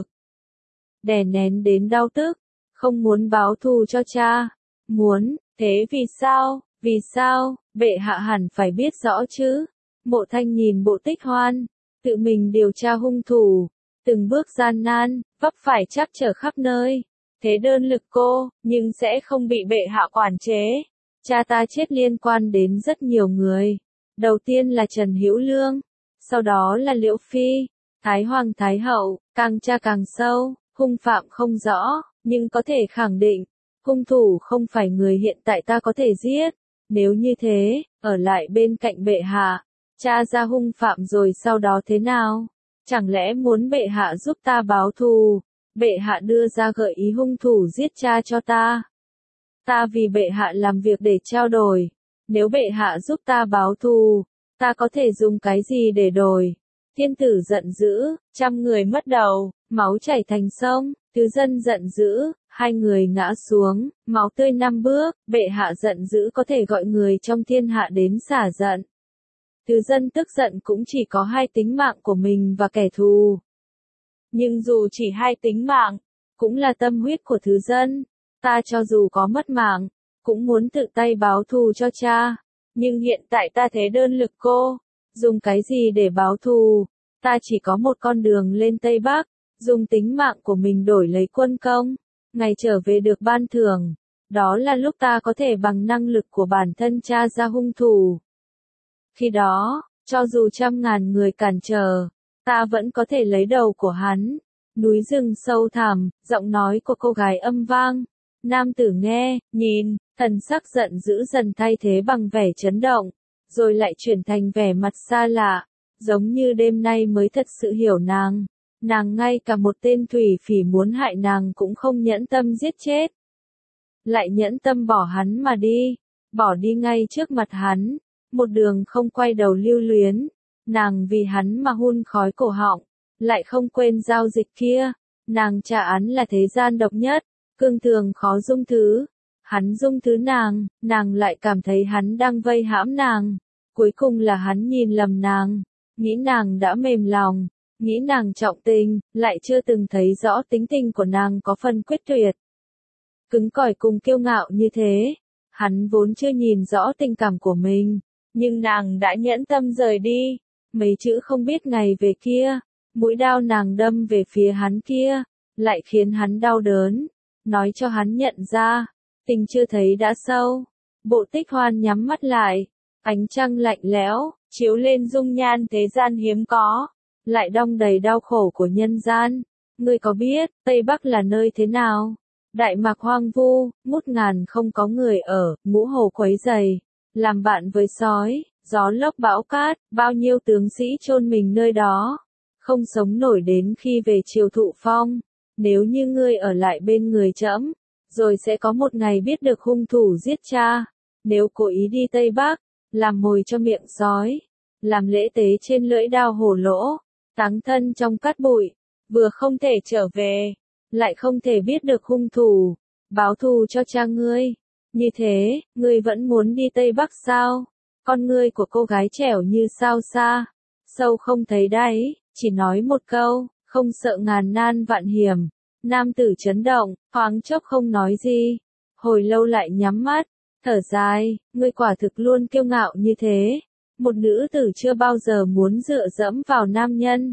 Đè nén đến đau tức, không muốn báo thù cho cha. Muốn, thế vì sao? Vì sao? Bệ hạ hẳn phải biết rõ chứ. Mộ Thanh nhìn Bộ Tích Hoan, tự mình điều tra hung thủ, từng bước gian nan, vấp phải trắc trở khắp nơi. Thế đơn lực cô, nhưng sẽ không bị bệ hạ quản chế. Cha ta chết liên quan đến rất nhiều người. Đầu tiên là Trần Hữu Lương, sau đó là Liễu Phi, Thái Hoàng Thái Hậu, càng tra càng sâu, hung phạm không rõ, nhưng có thể khẳng định, hung thủ không phải người hiện tại ta có thể giết. Nếu như thế, ở lại bên cạnh bệ hạ, tra ra hung phạm rồi sau đó thế nào? Chẳng lẽ muốn bệ hạ giúp ta báo thù? Bệ hạ đưa ra gợi ý hung thủ giết cha cho ta. Ta vì bệ hạ làm việc để trao đổi. Nếu bệ hạ giúp ta báo thù, ta có thể dùng cái gì để đổi? Thiên tử giận dữ, trăm người mất đầu, máu chảy thành sông, tứ dân giận dữ, hai người ngã xuống, máu tươi năm bước, bệ hạ giận dữ có thể gọi người trong thiên hạ đến xả giận. Tứ dân tức giận cũng chỉ có hai tính mạng của mình và kẻ thù. Nhưng dù chỉ hai tính mạng, cũng là tâm huyết của thứ dân, ta cho dù có mất mạng, cũng muốn tự tay báo thù cho cha. Nhưng hiện tại ta thế đơn lực cô, dùng cái gì để báo thù? Ta chỉ có một con đường lên Tây Bắc, dùng tính mạng của mình đổi lấy quân công, ngày trở về được ban thưởng. Đó là lúc ta có thể bằng năng lực của bản thân tra ra hung thủ. Khi đó, cho dù trăm ngàn người cản trở, ta vẫn có thể lấy đầu của hắn. Núi rừng sâu thẳm, giọng nói của cô gái âm vang. Nam tử nghe, nhìn, thần sắc giận dữ dần thay thế bằng vẻ chấn động, rồi lại chuyển thành vẻ mặt xa lạ, giống như đêm nay mới thật sự hiểu nàng. Nàng ngay cả một tên thủy phỉ muốn hại nàng cũng không nhẫn tâm giết chết. Lại nhẫn tâm bỏ hắn mà đi, bỏ đi ngay trước mặt hắn, một đường không quay đầu lưu luyến. Nàng vì hắn mà hun khói cổ họng, lại không quên giao dịch kia. Nàng trả án là thế gian độc nhất, cương thường khó dung thứ. Hắn dung thứ nàng, nàng lại cảm thấy hắn đang vây hãm nàng. Cuối cùng là hắn nhìn lầm nàng, nghĩ nàng đã mềm lòng, nghĩ nàng trọng tình, lại chưa từng thấy rõ tính tình của nàng có phần quyết tuyệt. Cứng cỏi cùng kiêu ngạo như thế, hắn vốn chưa nhìn rõ tình cảm của mình, nhưng nàng đã nhẫn tâm rời đi. Mấy chữ không biết ngày về kia, mũi đao nàng đâm về phía hắn kia, lại khiến hắn đau đớn, nói cho hắn nhận ra, tình chưa thấy đã sâu. Bộ Tích Hoan nhắm mắt lại, ánh trăng lạnh lẽo, chiếu lên dung nhan thế gian hiếm có, lại đong đầy đau khổ của nhân gian. Ngươi có biết, Tây Bắc là nơi thế nào? Đại mạc hoang vu, ngút ngàn không có người ở, ngũ hồ quấy rầy, làm bạn với sói, gió lốc bão cát, bao nhiêu tướng sĩ chôn mình nơi đó, không sống nổi đến khi về triều thụ phong. Nếu như ngươi ở lại bên người trẫm, rồi sẽ có một ngày biết được hung thủ giết cha. Nếu cố ý đi Tây Bắc, làm mồi cho miệng sói, làm lễ tế trên lưỡi đao hổ lỗ, táng thân trong cát bụi, vừa không thể trở về, lại không thể biết được hung thủ, báo thù cho cha ngươi. Như thế, ngươi vẫn muốn đi Tây Bắc sao? Con ngươi của cô gái trẻo như sao xa, sâu không thấy đáy, chỉ nói một câu, không sợ ngàn nan vạn hiểm. Nam tử chấn động, thoáng chốc không nói gì, hồi lâu lại nhắm mắt, thở dài, ngươi quả thực luôn kiêu ngạo như thế. Một nữ tử chưa bao giờ muốn dựa dẫm vào nam nhân.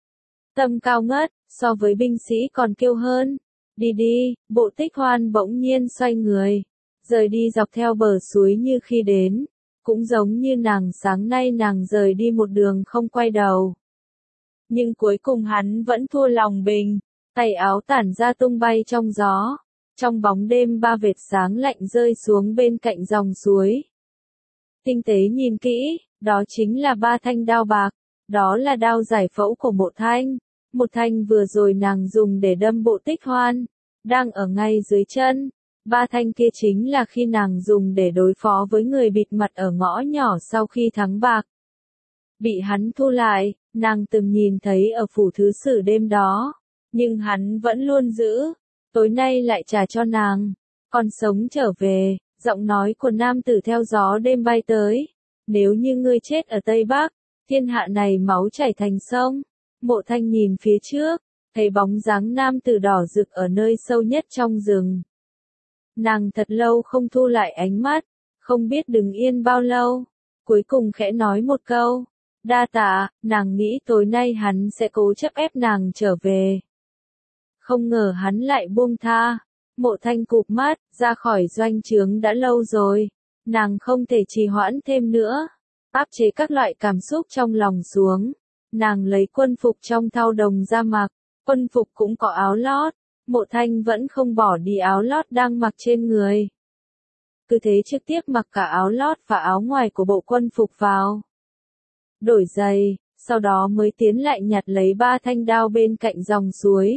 Tâm cao ngất, so với binh sĩ còn kiêu hơn. Đi đi, Bộ Tích Hoan bỗng nhiên xoay người, rời đi dọc theo bờ suối như khi đến, cũng giống như nàng sáng nay nàng rời đi một đường không quay đầu. Nhưng cuối cùng hắn vẫn thua lòng bình, tay áo tản ra tung bay trong gió, trong bóng đêm ba vệt sáng lạnh rơi xuống bên cạnh dòng suối. Tinh tế nhìn kỹ, đó chính là ba thanh đao bạc, đó là đao giải phẫu của Mộ Thanh. Một thanh vừa rồi nàng dùng để đâm Bộ Tích Hoan, đang ở ngay dưới chân. Ba thanh kia chính là khi nàng dùng để đối phó với người bịt mặt ở ngõ nhỏ sau khi thắng bạc. Bị hắn thu lại, nàng từng nhìn thấy ở phủ thứ sử đêm đó, nhưng hắn vẫn luôn giữ, tối nay lại trả cho nàng. Còn sống trở về, giọng nói của nam tử theo gió đêm bay tới. Nếu như ngươi chết ở Tây Bắc, thiên hạ này máu chảy thành sông. Mộ Thanh nhìn phía trước, thấy bóng dáng nam tử đỏ rực ở nơi sâu nhất trong rừng. Nàng thật lâu không thu lại ánh mắt, không biết đứng yên bao lâu, cuối cùng khẽ nói một câu, đa tạ. Nàng nghĩ tối nay hắn sẽ cố chấp ép nàng trở về. Không ngờ hắn lại buông tha. Mộ Thanh cụp mắt, ra khỏi doanh trướng đã lâu rồi, nàng không thể trì hoãn thêm nữa, áp chế các loại cảm xúc trong lòng xuống. Nàng lấy quân phục trong thao đồng ra mặc, quân phục cũng có áo lót, Mộ Thanh vẫn không bỏ đi áo lót đang mặc trên người. Cứ thế trực tiếp mặc cả áo lót và áo ngoài của bộ quân phục vào. Đổi giày, sau đó mới tiến lại nhặt lấy ba thanh đao bên cạnh dòng suối.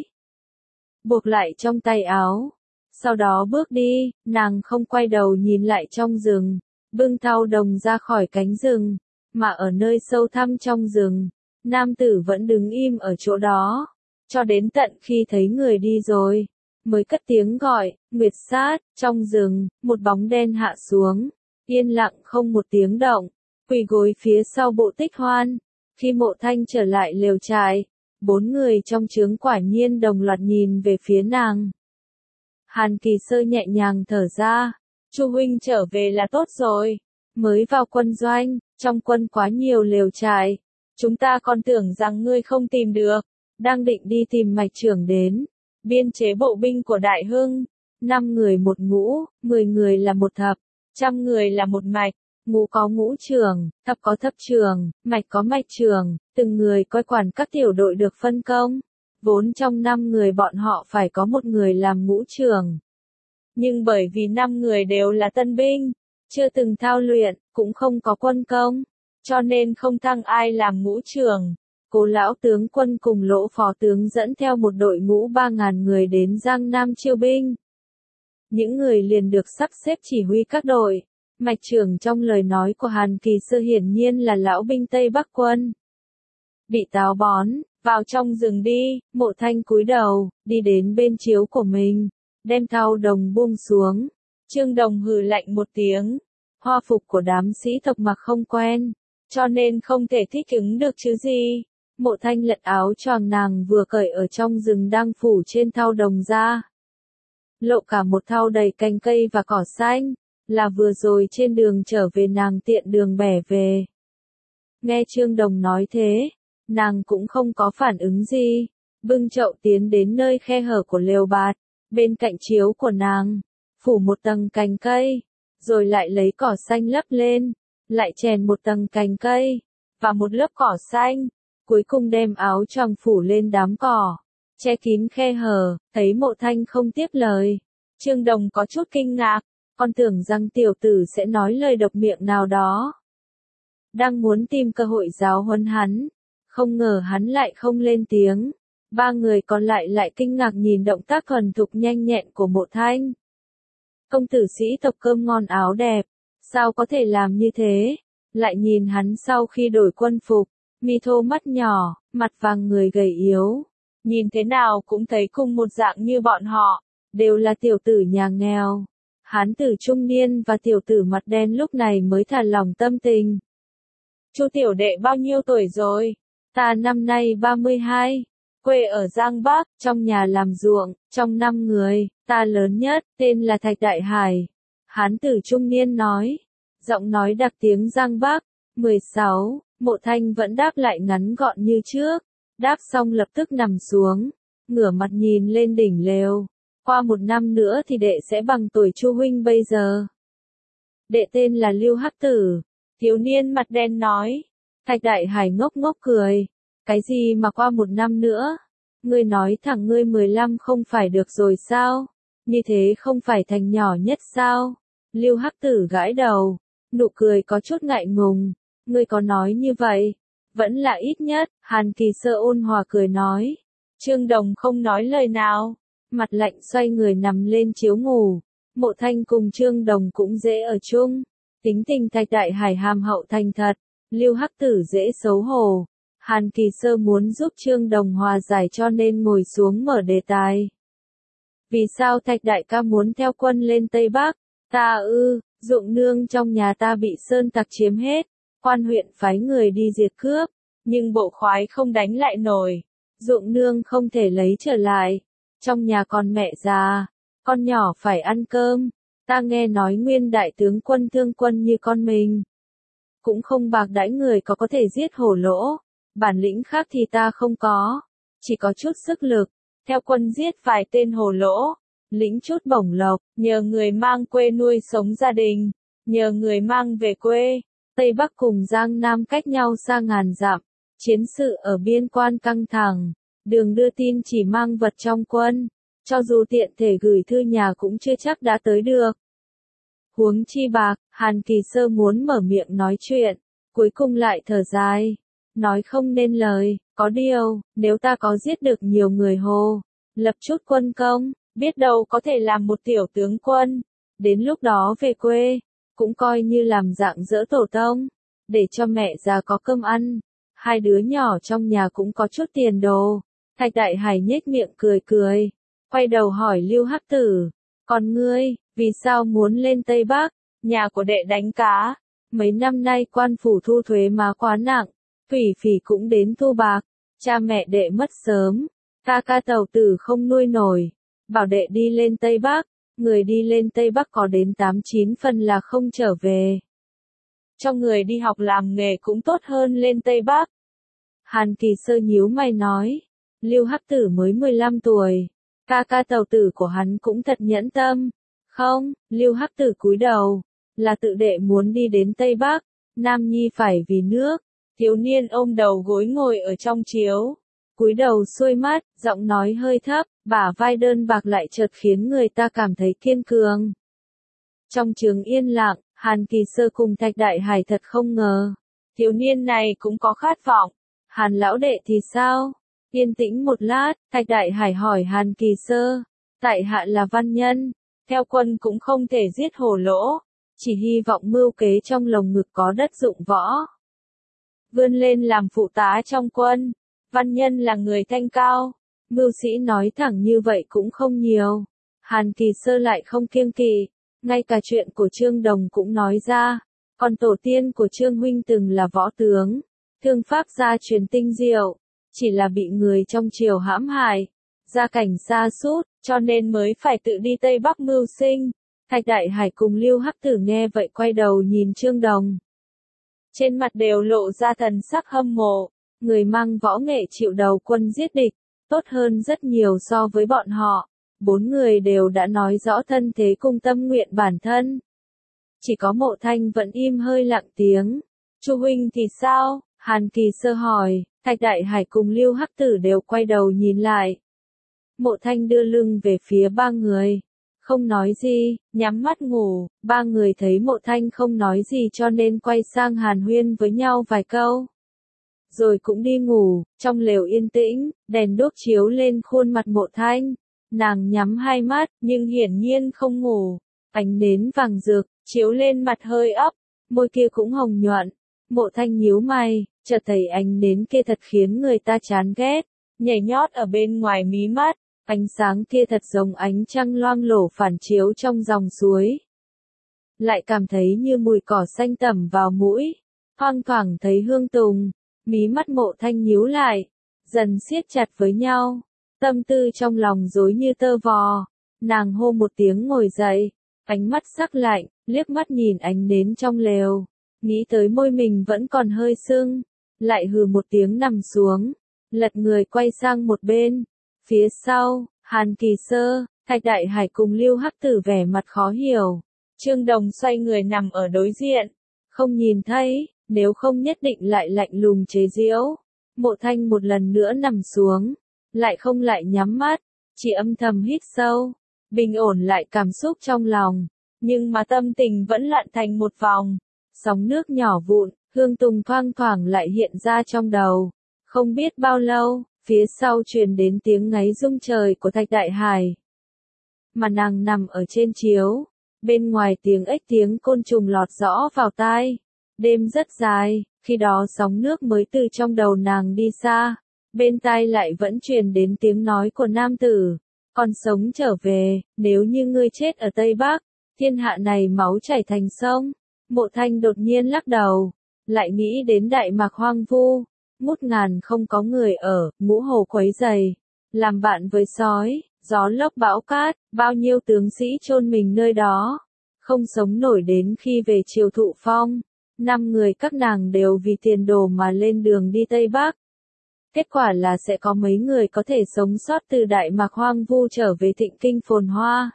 Buộc lại trong tay áo. Sau đó bước đi, nàng không quay đầu nhìn lại trong rừng, bưng thao đồng ra khỏi cánh rừng, mà ở nơi sâu thẳm trong rừng. Nam tử vẫn đứng im ở chỗ đó, cho đến tận khi thấy người đi rồi, mới cất tiếng gọi, Nguyệt Sát. Trong rừng, một bóng đen hạ xuống, yên lặng không một tiếng động, quỳ gối phía sau Bộ Tích Hoan. Khi Mộ Thanh trở lại lều trại, bốn người trong trướng quả nhiên đồng loạt nhìn về phía nàng. Hàn Kỳ Sơ nhẹ nhàng thở ra, Chu huynh trở về là tốt rồi. Mới vào quân doanh, trong quân quá nhiều lều trại. Chúng ta còn tưởng rằng ngươi không tìm được. Đang định đi tìm mạch trưởng đến. Biên chế bộ binh của Đại Hưng. Năm người một ngũ, mười người là một thập, trăm người là một mạch. Ngũ có ngũ trưởng, thập có thập trưởng, mạch có mạch trưởng, từng người coi quản các tiểu đội được phân công. Vốn trong năm người bọn họ phải có một người làm ngũ trưởng. Nhưng bởi vì năm người đều là tân binh, chưa từng thao luyện, cũng không có quân công, cho nên không thăng ai làm ngũ trưởng. Cố lão tướng quân cùng Lỗ phó tướng dẫn theo một đội ngũ ba ngàn người đến Giang Nam chiêu binh. Những người liền được sắp xếp chỉ huy các đội. Mạch trưởng trong lời nói của Hàn Kỳ Sơ hiển nhiên là lão binh Tây Bắc quân. Bị táo bón, vào trong rừng đi, Mộ Thanh cúi đầu, đi đến bên chiếu của mình, đem thao đồng buông xuống. Trương Đồng hừ lạnh một tiếng, hoa phục của đám sĩ tộc mặc không quen, cho nên không thể thích ứng được chứ gì. Mộ Thanh lật áo choàng nàng vừa cởi ở trong rừng đang phủ trên thao đồng ra. Lộ cả một thau đầy cành cây và cỏ xanh, là vừa rồi trên đường trở về nàng tiện đường bẻ về. Nghe Trương Đồng nói thế, nàng cũng không có phản ứng gì, bưng chậu tiến đến nơi khe hở của lều bạt, bên cạnh chiếu của nàng, phủ một tầng cành cây, rồi lại lấy cỏ xanh lấp lên, lại chèn một tầng cành cây, và một lớp cỏ xanh, cuối cùng đem áo choàng phủ lên đám cỏ, che kín khe hở. Thấy Mộ Thanh không tiếp lời, Trương Đồng có chút kinh ngạc, con tưởng rằng tiểu tử sẽ nói lời độc miệng nào đó. Đang muốn tìm cơ hội giáo huấn hắn, không ngờ hắn lại không lên tiếng. Ba người còn lại lại kinh ngạc nhìn động tác thuần thục nhanh nhẹn của Mộ Thanh. Công tử sĩ tộc cơm ngon áo đẹp, sao có thể làm như thế? Lại nhìn hắn sau khi đổi quân phục, mi thô mắt nhỏ, mặt vàng người gầy yếu. Nhìn thế nào cũng thấy cùng một dạng như bọn họ, đều là tiểu tử nhà nghèo. Hán tử trung niên và tiểu tử mặt đen lúc này mới thả lòng tâm tình. Chu tiểu đệ bao nhiêu tuổi rồi? Ta năm nay ba mươi hai, quê ở Giang Bắc, trong nhà làm ruộng, trong năm người, ta lớn nhất, tên là Thạch Đại Hải. Hán tử trung niên nói, giọng nói đặc tiếng Giang Bắc. mười sáu, Mộ Thanh vẫn đáp lại ngắn gọn như trước, đáp xong lập tức nằm xuống, ngửa mặt nhìn lên đỉnh lều. Qua một năm nữa thì đệ sẽ bằng tuổi Chu huynh bây giờ. Đệ tên là Lưu Hắc Tử. Thiếu niên mặt đen nói. Thạch Đại Hải ngốc ngốc cười. Cái gì mà qua một năm nữa? Ngươi nói thẳng ngươi mười lăm không phải được rồi sao? Như thế không phải thành nhỏ nhất sao? Lưu Hắc Tử gãi đầu, nụ cười có chút ngại ngùng. Ngươi có nói như vậy? Vẫn là ít nhất, Hàn Kỳ Sơ ôn hòa cười nói. Trương Đồng không nói lời nào, mặt lạnh xoay người nằm lên chiếu ngủ. Mộ Thanh cùng Trương Đồng cũng dễ ở chung. Tính tình Thạch Đại Hải hàm hậu thành thật, Lưu Hắc Tử dễ xấu hổ. Hàn Kỳ Sơ muốn giúp Trương Đồng hòa giải cho nên ngồi xuống mở đề tài. Vì sao Thạch Đại ca muốn theo quân lên Tây Bắc? Ta ư, ruộng nương trong nhà ta bị sơn tặc chiếm hết. Quan huyện phái người đi diệt cướp, nhưng bộ khoái không đánh lại nổi. Ruộng nương không thể lấy trở lại. Trong nhà còn mẹ già, con nhỏ phải ăn cơm. Ta nghe nói nguyên đại tướng quân thương quân như con mình. Cũng không bạc đãi người có có thể giết hổ lỗ. Bản lĩnh khác thì ta không có. Chỉ có chút sức lực. Theo quân giết vài tên hổ lỗ. Lĩnh chút bổng lộc. Nhờ người mang quê nuôi sống gia đình. Nhờ người mang về quê. Tây Bắc cùng Giang Nam cách nhau xa ngàn dặm. Chiến sự ở biên quan căng thẳng. Đường đưa tin chỉ mang vật trong quân. Cho dù tiện thể gửi thư nhà cũng chưa chắc đã tới được. Huống chi bạc, Hàn Kỳ Sơ muốn mở miệng nói chuyện. Cuối cùng lại thở dài. Nói không nên lời, có điều, nếu ta có giết được nhiều người hồ. Lập chút quân công, biết đâu có thể làm một tiểu tướng quân. Đến lúc đó về quê. Cũng coi như làm dạng dỡ tổ tông, để cho mẹ già có cơm ăn, hai đứa nhỏ trong nhà cũng có chút tiền đồ. Thạch Đại Hải nhếch miệng cười cười, quay đầu hỏi Lưu Hắc Tử, còn ngươi, vì sao muốn lên Tây Bắc? Nhà của đệ đánh cá, mấy năm nay quan phủ thu thuế má quá nặng, Phỉ Phỉ cũng đến thu bạc, cha mẹ đệ mất sớm, ca ca tàu tử không nuôi nổi, bảo đệ đi lên Tây Bắc, người đi lên Tây Bắc có đến tám chín phần là không trở về. Cho người đi học làm nghề cũng tốt hơn lên Tây Bắc. Hàn Kỳ Sơ nhíu mày nói, Lưu Hắc Tử mới mười lăm tuổi, ca ca tàu tử của hắn cũng thật nhẫn tâm. Không, Lưu Hắc Tử cúi đầu, là tự đệ muốn đi đến Tây Bắc, Nam Nhi phải vì nước. Thiếu niên ôm đầu gối ngồi ở trong chiếu, cúi đầu xuôi mắt, giọng nói hơi thấp, bả vai đơn bạc lại chợt khiến người ta cảm thấy kiên cường. Trong trường yên lặng, Hàn Kỳ Sơ cùng Thạch Đại Hải thật không ngờ, thiếu niên này cũng có khát vọng. Hàn lão đệ thì sao? Yên tĩnh một lát, Thạch Đại Hải hỏi Hàn Kỳ Sơ, tại hạ là văn nhân, theo quân cũng không thể giết hổ lỗ, chỉ hy vọng mưu kế trong lồng ngực có đất dụng võ. Vươn lên làm phụ tá trong quân, văn nhân là người thanh cao, mưu sĩ nói thẳng như vậy cũng không nhiều. Hàn Kỳ Sơ lại không kiêng kỵ, ngay cả chuyện của Trương Đồng cũng nói ra, còn tổ tiên của Trương huynh từng là võ tướng, thương pháp gia truyền tinh diệu, chỉ là bị người trong triều hãm hại, gia cảnh sa sút, cho nên mới phải tự đi Tây Bắc mưu sinh. Thạch Đại Hải cùng Lưu Hắc Tử nghe vậy quay đầu nhìn Trương Đồng. Trên mặt đều lộ ra thần sắc hâm mộ, người mang võ nghệ chịu đầu quân giết địch, tốt hơn rất nhiều so với bọn họ. Bốn người đều đã nói rõ thân thế cùng tâm nguyện bản thân. Chỉ có Mộ Thanh vẫn im hơi lặng tiếng. Chu huynh thì sao? Hàn Kỳ Sơ hỏi. Thạch Đại Hải cùng Lưu Hắc Tử đều quay đầu nhìn lại. Mộ Thanh đưa lưng về phía ba người, không nói gì, nhắm mắt ngủ. Ba người thấy Mộ Thanh không nói gì cho nên quay sang hàn huyên với nhau vài câu. Rồi cũng đi ngủ. Trong lều yên tĩnh, đèn đuốc chiếu lên khuôn mặt Mộ Thanh. Nàng nhắm hai mắt, nhưng hiển nhiên không ngủ. Ánh nến vàng rực, chiếu lên mặt hơi ấp, môi kia cũng hồng nhuận. Mộ Thanh nhíu mày, chợt thấy ánh nến kia thật khiến người ta chán ghét, nhảy nhót ở bên ngoài mí mắt, ánh sáng kia thật giống ánh trăng loang lổ phản chiếu trong dòng suối. Lại cảm thấy như mùi cỏ xanh tẩm vào mũi, thoang thoảng thấy hương tùng, mí mắt Mộ Thanh nhíu lại, dần siết chặt với nhau, tâm tư trong lòng rối như tơ vò. Nàng hô một tiếng ngồi dậy, ánh mắt sắc lạnh, liếc mắt nhìn ánh nến trong lều. Nghĩ tới môi mình vẫn còn hơi sưng, lại hừ một tiếng nằm xuống, lật người quay sang một bên. Phía sau, Hàn Kỳ Sơ, Thạch Đại Hải cùng Lưu Hắc Tử vẻ mặt khó hiểu. Trương Đồng xoay người nằm ở đối diện, không nhìn thấy, nếu không nhất định lại lạnh lùng chế giễu. Mộ Thanh một lần nữa nằm xuống, lại không lại nhắm mắt, chỉ âm thầm hít sâu, bình ổn lại cảm xúc trong lòng, nhưng mà tâm tình vẫn lặn thành một vòng. Sóng nước nhỏ vụn, hương tùng thoang thoảng lại hiện ra trong đầu. Không biết bao lâu, phía sau truyền đến tiếng ngáy rung trời của Thạch Đại Hải. Mà nàng nằm ở trên chiếu, bên ngoài tiếng ếch tiếng côn trùng lọt rõ vào tai. Đêm rất dài, khi đó sóng nước mới từ trong đầu nàng đi xa. Bên tai lại vẫn truyền đến tiếng nói của nam tử. Còn sống trở về, nếu như ngươi chết ở Tây Bắc, thiên hạ này máu chảy thành sông. Mộ Thanh đột nhiên lắc đầu, lại nghĩ đến Đại Mạc hoang vu, ngút ngàn không có người ở, ngũ hồ quấy rầy, làm bạn với sói, gió lốc bão cát, bao nhiêu tướng sĩ chôn mình nơi đó, không sống nổi đến khi về triều thụ phong. Năm người các nàng đều vì tiền đồ mà lên đường đi Tây Bắc. Kết quả là sẽ có mấy người có thể sống sót từ Đại Mạc hoang vu trở về thịnh kinh phồn hoa.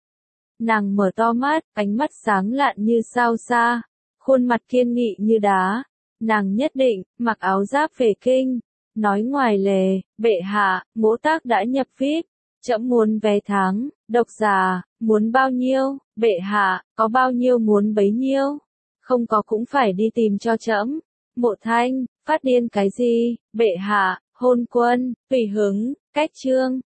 Nàng mở to mắt, ánh mắt sáng lạn như sao xa, khuôn mặt kiên nghị như đá. Nàng nhất định, mặc áo giáp về kinh, nói ngoài lề, bệ hạ, Mỗ Tác đã nhập vi ai pi, trẫm muốn vé tháng, độc giả, muốn bao nhiêu, bệ hạ, có bao nhiêu muốn bấy nhiêu, không có cũng phải đi tìm cho trẫm. Mộ Thanh, phát điên cái gì, bệ hạ, hôn quân, tùy hứng, cách trương.